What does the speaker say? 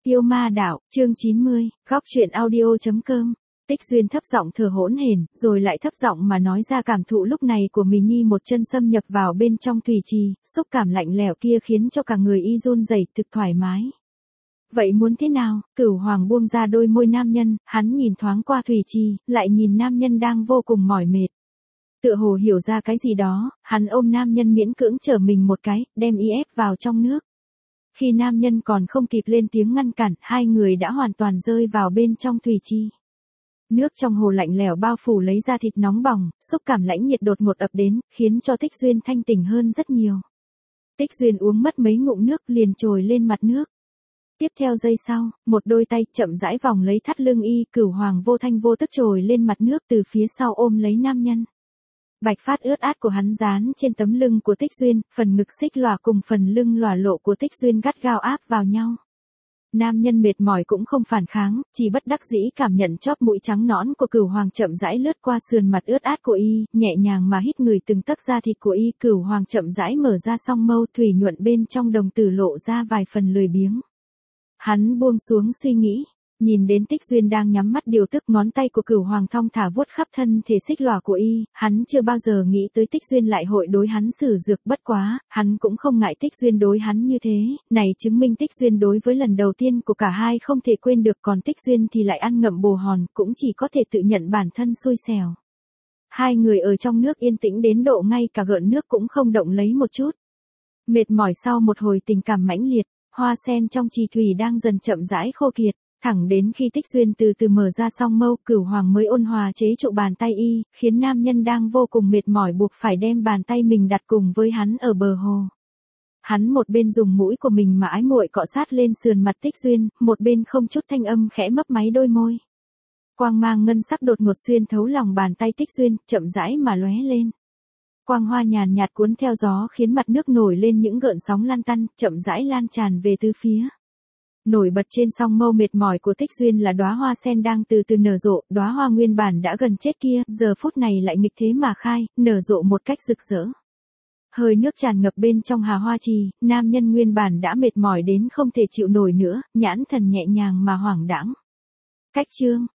Yêu ma đạo, chương 90, góc truyện audio.com. Tích Duyên thấp giọng thở hổn hển, rồi lại thấp giọng mà nói ra cảm thụ lúc này của mình. Nhi một chân xâm nhập vào bên trong thủy trì, xúc cảm lạnh lẽo kia khiến cho cả người y run rẩy, thực thoải mái. Vậy muốn thế nào? Cửu Hoàng buông ra đôi môi nam nhân, hắn nhìn thoáng qua thủy trì, lại nhìn nam nhân đang vô cùng mỏi mệt. Tựa hồ hiểu ra cái gì đó, hắn ôm nam nhân miễn cưỡng trở mình một cái, đem y ép vào trong nước. Khi nam nhân còn không kịp lên tiếng ngăn cản, hai người đã hoàn toàn rơi vào bên trong thủy chi. Nước trong hồ lạnh lẽo bao phủ lấy da thịt nóng bỏng, xúc cảm lãnh nhiệt đột ngột ập đến, khiến cho Tích Duyên thanh tỉnh hơn rất nhiều. Tích Duyên uống mất mấy ngụm nước liền trồi lên mặt nước. Tiếp theo giây sau, một đôi tay chậm rãi vòng lấy thắt lưng y. Cửu Hoàng vô thanh vô tức trồi lên mặt nước từ phía sau ôm lấy nam nhân. Bạch phát ướt át của hắn dán trên tấm lưng của Tích Duyên, phần ngực xích lòa cùng phần lưng lòa lộ của Tích Duyên gắt gao áp vào nhau. Nam nhân mệt mỏi cũng không phản kháng, chỉ bất đắc dĩ cảm nhận chóp mũi trắng nõn của Cửu Hoàng chậm rãi lướt qua sườn mặt ướt át của y, nhẹ nhàng mà hít người từng tấc da thịt của y. Cửu Hoàng chậm rãi mở ra song mâu thủy nhuận bên trong đồng tử lộ ra vài phần lười biếng. Hắn buông xuống suy nghĩ. Nhìn đến Tích Duyên đang nhắm mắt điều tức, ngón tay của Cửu Hoàng thong thả vuốt khắp thân thể xích lòa của y, hắn chưa bao giờ nghĩ tới Tích Duyên lại hội đối hắn sử dược, bất quá, hắn cũng không ngại Tích Duyên đối hắn như thế, này chứng minh Tích Duyên đối với lần đầu tiên của cả hai không thể quên được, còn Tích Duyên thì lại ăn ngậm bồ hòn, cũng chỉ có thể tự nhận bản thân xui xẻo. Hai người ở trong nước yên tĩnh đến độ ngay cả gợn nước cũng không động lấy một chút. Mệt mỏi sau một hồi tình cảm mãnh liệt, hoa sen trong trì thủy đang dần chậm rãi khô kiệt. Thẳng đến khi Tích Duyên từ từ mở ra song mâu, Cửu Hoàng mới ôn hòa chế trụ bàn tay y, khiến nam nhân đang vô cùng mệt mỏi buộc phải đem bàn tay mình đặt cùng với hắn ở bờ hồ. Hắn một bên dùng mũi của mình mà ái muội cọ sát lên sườn mặt Tích Duyên, một bên không chút thanh âm khẽ mấp máy đôi môi. Quang mang ngân sắc đột ngột xuyên thấu lòng bàn tay Tích Duyên, chậm rãi mà lóe lên. Quang hoa nhàn nhạt cuốn theo gió khiến mặt nước nổi lên những gợn sóng lăn tăn, chậm rãi lan tràn về tứ phía. Nổi bật trên song mâu mệt mỏi của Tích Duyên là đóa hoa sen đang từ từ nở rộ, đóa hoa nguyên bản đã gần chết kia, giờ phút này lại nghịch thế mà khai, nở rộ một cách rực rỡ. Hơi nước tràn ngập bên trong hà hoa trì, nam nhân nguyên bản đã mệt mỏi đến không thể chịu nổi nữa, nhãn thần nhẹ nhàng mà hoảng đãng. Cách chương,